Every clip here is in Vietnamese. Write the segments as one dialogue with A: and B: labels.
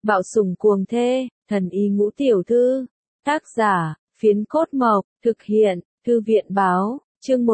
A: Bạo sủng cuồng thê, thần y ngũ tiểu thư. Tác giả, Phiến Cốt Mộc, thực hiện, Thư viện báo, chương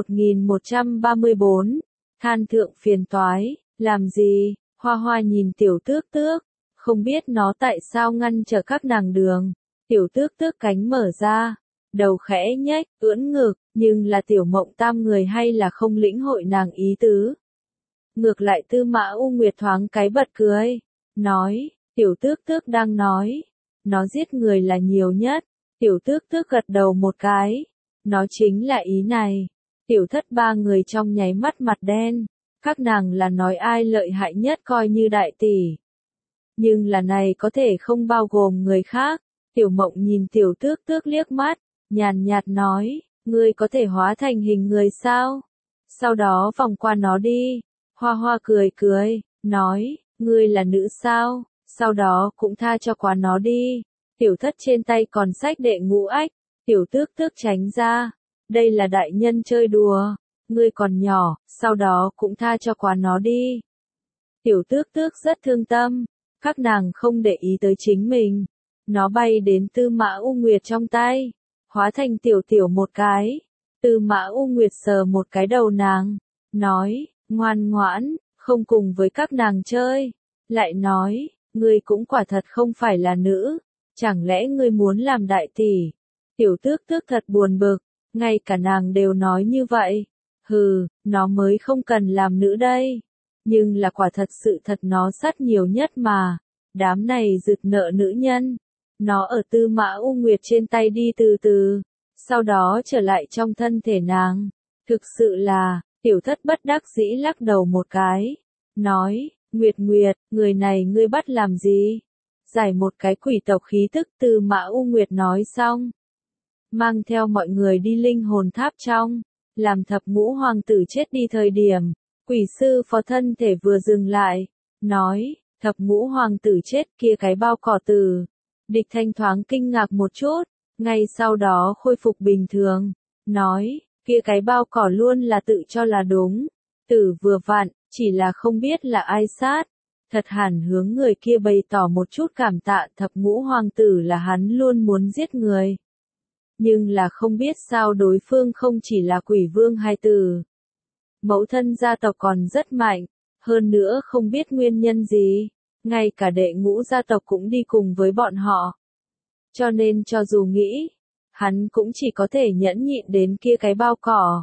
A: 1134. Than thượng phiền toái, làm gì? Hoa Hoa nhìn tiểu tước tước, không biết nó tại sao ngăn trở các nàng đường. Tiểu tước tước cánh mở ra, đầu khẽ nhếch, ưỡn ngực, nhưng là tiểu mộng tam người hay là không lĩnh hội nàng ý tứ. Ngược lại Tư Mã U Nguyệt thoáng cái bật cười, nói, tiểu tước tước đang nói, nó giết người là nhiều nhất. Tiểu tước tước gật đầu một cái, nó chính là ý này. Tiểu thất ba người trong nháy mắt mặt đen, các nàng là nói ai lợi hại nhất coi như đại tỷ. Nhưng là này có thể không bao gồm người khác. Tiểu mộng nhìn tiểu tước tước liếc mắt, nhàn nhạt nói, ngươi có thể hóa thành hình người sao? Sau đó vòng qua nó đi. Hoa Hoa cười cười, nói, ngươi là nữ sao? Sau đó cũng tha cho qua nó đi. Tiểu thất trên tay còn sách đệ ngũ ách, tiểu tước tước tránh ra. Đây là đại nhân chơi đùa, ngươi còn nhỏ, sau đó cũng tha cho qua nó đi. Tiểu tước tước rất thương tâm, các nàng không để ý tới chính mình. Nó bay đến Tư Mã U Nguyệt trong tay, hóa thành tiểu tiểu một cái. Tư Mã U Nguyệt sờ một cái đầu nàng, nói, ngoan ngoãn, không cùng với các nàng chơi. Lại nói, ngươi cũng quả thật không phải là nữ, chẳng lẽ ngươi muốn làm đại tỷ? Tiểu tước tước thật buồn bực, ngay cả nàng đều nói như vậy. Hừ, nó mới không cần làm nữ đây. Nhưng là quả thật sự thật nó sát nhiều nhất mà. Đám này rực nợ nữ nhân. Nó ở Tư Mã U Nguyệt trên tay đi từ từ, sau đó trở lại trong thân thể nàng. Thực sự là, tiểu thất bất đắc dĩ lắc đầu một cái. Nói, Nguyệt Nguyệt, người này ngươi bắt làm gì? Giải một cái quỷ tộc khí tức. Tư Mã U Nguyệt nói xong, mang theo mọi người đi linh hồn tháp trong, làm thập ngũ hoàng tử chết đi thời điểm. Quỷ sư phó thân thể vừa dừng lại, nói, thập ngũ hoàng tử chết kia cái bao cỏ tử. Địch Thanh thoáng kinh ngạc một chút, ngay sau đó khôi phục bình thường, nói, kia cái bao cỏ luôn là tự cho là đúng, tử vừa vặn, chỉ là không biết là ai sát. Thật hẳn hướng người kia bày tỏ một chút cảm tạ thập ngũ hoàng tử là hắn luôn muốn giết người. Nhưng là không biết sao đối phương không chỉ là quỷ vương hai tử. Mẫu thân gia tộc còn rất mạnh, hơn nữa không biết nguyên nhân gì. Ngay cả đệ ngũ gia tộc cũng đi cùng với bọn họ. Cho nên cho dù nghĩ, hắn cũng chỉ có thể nhẫn nhịn đến kia cái bao cỏ.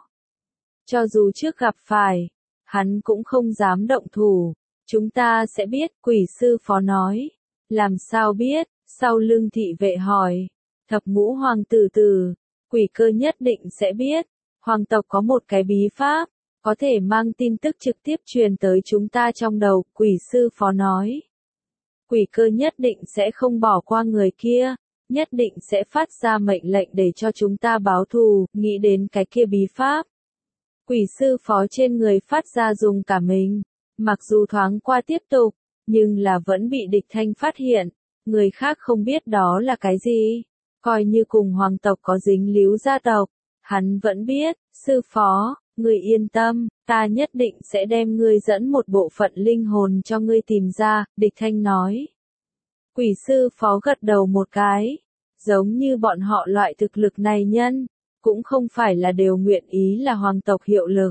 A: Cho dù trước gặp phải, hắn cũng không dám động thủ. Chúng ta sẽ biết, quỷ sư phó nói. Làm sao biết? Sau lưng thị vệ hỏi. Thập ngũ hoàng tử tử, quỷ cơ nhất định sẽ biết. Hoàng tộc có một cái bí pháp, có thể mang tin tức trực tiếp truyền tới chúng ta trong đầu, quỷ sư phó nói. Quỷ cơ nhất định sẽ không bỏ qua người kia, nhất định sẽ phát ra mệnh lệnh để cho chúng ta báo thù, nghĩ đến cái kia bí pháp. Quỷ sư phó trên người phát ra dùng cả mình, mặc dù thoáng qua tiếp tục, nhưng là vẫn bị địch thanh phát hiện, người khác không biết đó là cái gì, coi như cùng hoàng tộc có dính líu gia tộc, hắn vẫn biết, sư phó, người yên tâm, ta nhất định sẽ đem ngươi dẫn một bộ phận linh hồn cho ngươi tìm ra, địch thanh nói. Quỷ sư phó gật đầu một cái, giống như bọn họ loại thực lực này nhân, cũng không phải là đều nguyện ý là hoàng tộc hiệu lực.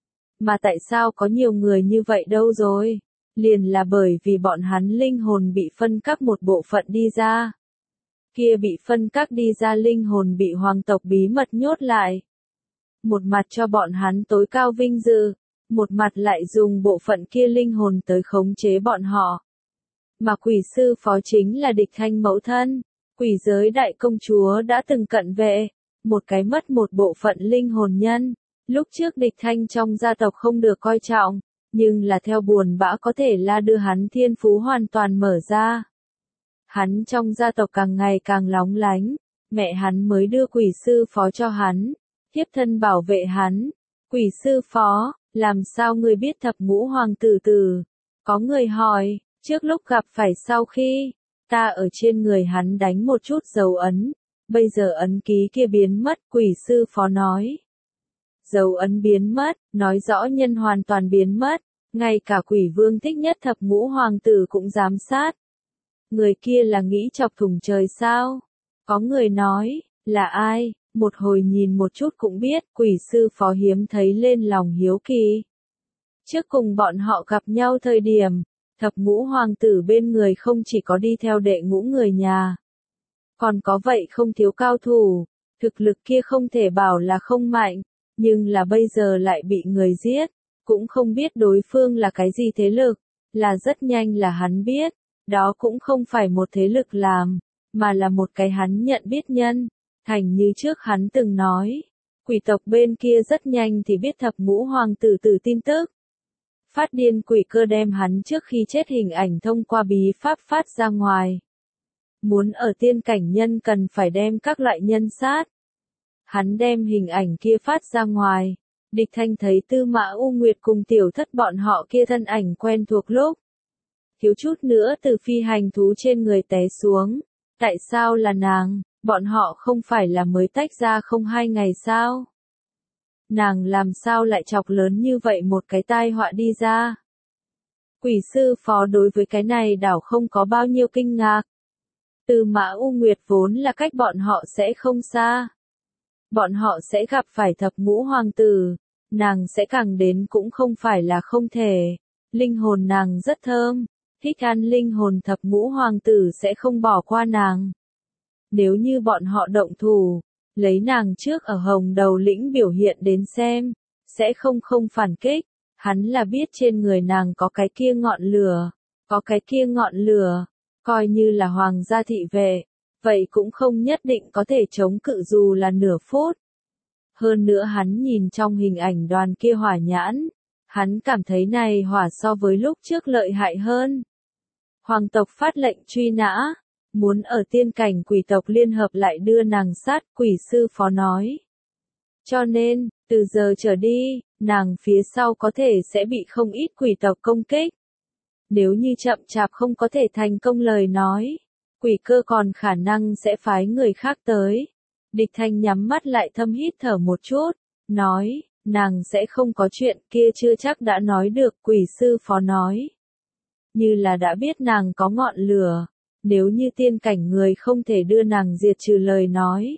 A: Mà tại sao có nhiều người như vậy đâu rồi? Liền là bởi vì bọn hắn linh hồn bị phân cắt một bộ phận đi ra. Kia bị phân cắt đi ra linh hồn bị hoàng tộc bí mật nhốt lại. Một mặt cho bọn hắn tối cao vinh dự, một mặt lại dùng bộ phận kia linh hồn tới khống chế bọn họ. Mà quỷ sư phó chính là địch thanh mẫu thân, quỷ giới đại công chúa đã từng cận vệ, một cái mất một bộ phận linh hồn nhân. Lúc trước địch thanh trong gia tộc không được coi trọng, nhưng là theo buồn bã có thể là đưa hắn thiên phú hoàn toàn mở ra. Hắn trong gia tộc càng ngày càng lóng lánh, mẹ hắn mới đưa quỷ sư phó cho hắn, thiếp thân bảo vệ hắn. Quỷ sư phó, làm sao ngươi biết thập ngũ hoàng tử tử? Có người hỏi, trước lúc gặp phải sau khi, ta ở trên người hắn đánh một chút dấu ấn, bây giờ ấn ký kia biến mất, quỷ sư phó nói. Dấu ấn biến mất, nói rõ nhân hoàn toàn biến mất, ngay cả quỷ vương thích nhất thập ngũ hoàng tử cũng giám sát. Người kia là nghĩ chọc thủng trời sao? Có người nói, là ai? Một hồi nhìn một chút cũng biết, quỷ sư phó hiếm thấy lên lòng hiếu kỳ. Trước cùng bọn họ gặp nhau thời điểm, thập ngũ hoàng tử bên người không chỉ có đi theo đệ ngũ người nhà. Còn có vậy không thiếu cao thủ, thực lực kia không thể bảo là không mạnh, nhưng là bây giờ lại bị người giết, cũng không biết đối phương là cái gì thế lực, là rất nhanh là hắn biết, đó cũng không phải một thế lực làm, mà là một cái hắn nhận biết nhân, thành như trước hắn từng nói, quỷ tộc bên kia rất nhanh thì biết thập ngũ hoàng tử tử tin tức. Phát điên quỷ cơ đem hắn trước khi chết hình ảnh thông qua bí pháp phát ra ngoài. Muốn ở tiên cảnh nhân cần phải đem các loại nhân sát. Hắn đem hình ảnh kia phát ra ngoài. Địch Thanh thấy Tư Mã U Nguyệt cùng tiểu thất bọn họ kia thân ảnh quen thuộc lúc. Thiếu chút nữa từ phi hành thú trên người té xuống. Tại sao là nàng? Bọn họ không phải là mới tách ra không 2 ngày sao? Nàng làm sao lại chọc lớn như vậy một cái tai họa đi ra? Quỷ sư phó đối với cái này đảo không có bao nhiêu kinh ngạc. Tư Mã U Nguyệt vốn là cách bọn họ sẽ không xa. Bọn họ sẽ gặp phải thập ngũ hoàng tử, nàng sẽ càng đến cũng không phải là không thể. Linh hồn nàng rất thơm, thích ăn linh hồn thập ngũ hoàng tử sẽ không bỏ qua nàng. Nếu như bọn họ động thủ, lấy nàng trước ở Hồng Đầu Lĩnh biểu hiện đến xem, sẽ không phản kích, hắn là biết trên người nàng có cái kia ngọn lửa, coi như là hoàng gia thị vệ, vậy cũng không nhất định có thể chống cự dù là nửa phút. Hơn nữa hắn nhìn trong hình ảnh đoàn kia hỏa nhãn, hắn cảm thấy này hỏa so với lúc trước lợi hại hơn. Hoàng tộc phát lệnh truy nã, muốn ở tiên cảnh quỷ tộc liên hợp lại đưa nàng sát, quỷ sư phó nói. Cho nên, từ giờ trở đi, nàng phía sau có thể sẽ bị không ít quỷ tộc công kích. Nếu như chậm chạp không có thể thành công lời nói, quỷ cơ còn khả năng sẽ phái người khác tới. Địch Thanh nhắm mắt lại thâm hít thở một chút, nói, nàng sẽ không có chuyện kia chưa chắc đã nói được, quỷ sư phó nói. Như là đã biết nàng có ngọn lửa, nếu như tiên cảnh người không thể đưa nàng diệt trừ lời nói.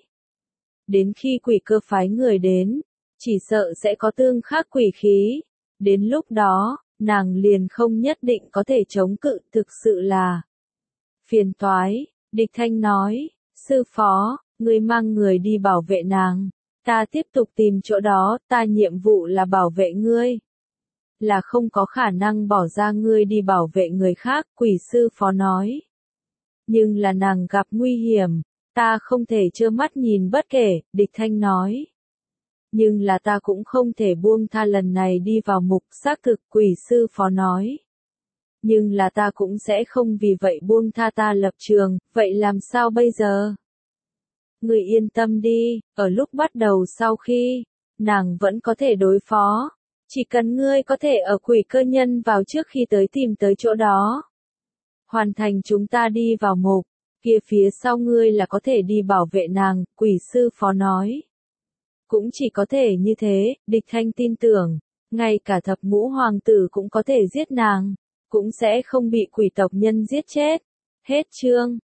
A: Đến khi quỷ cơ phái người đến, chỉ sợ sẽ có tương khắc quỷ khí, đến lúc đó, nàng liền không nhất định có thể chống cự, thực sự là phiền toái. Địch Thanh nói, sư phó, ngươi mang người đi bảo vệ nàng, ta tiếp tục tìm chỗ đó, ta nhiệm vụ là bảo vệ ngươi. Là không có khả năng bỏ ra ngươi đi bảo vệ người khác, quỷ sư phó nói. Nhưng là nàng gặp nguy hiểm, ta không thể trơ mắt nhìn bất kể, Địch Thanh nói. Nhưng là ta cũng không thể buông tha lần này đi vào mục xác thực, quỷ sư phó nói. Nhưng là ta cũng sẽ không vì vậy buông tha ta lập trường, vậy làm sao bây giờ? Ngươi yên tâm đi, ở lúc bắt đầu sau khi, nàng vẫn có thể đối phó. Chỉ cần ngươi có thể ở quỷ cơ nhân vào trước khi tìm tới chỗ đó. Hoàn thành chúng ta đi vào mục, kia phía sau ngươi là có thể đi bảo vệ nàng, quỷ sư phó nói. Cũng chỉ có thể như thế, Địch Thanh tin tưởng, ngay cả thập ngũ hoàng tử cũng có thể giết nàng, cũng sẽ không bị quỷ tộc nhân giết chết. Hết chương.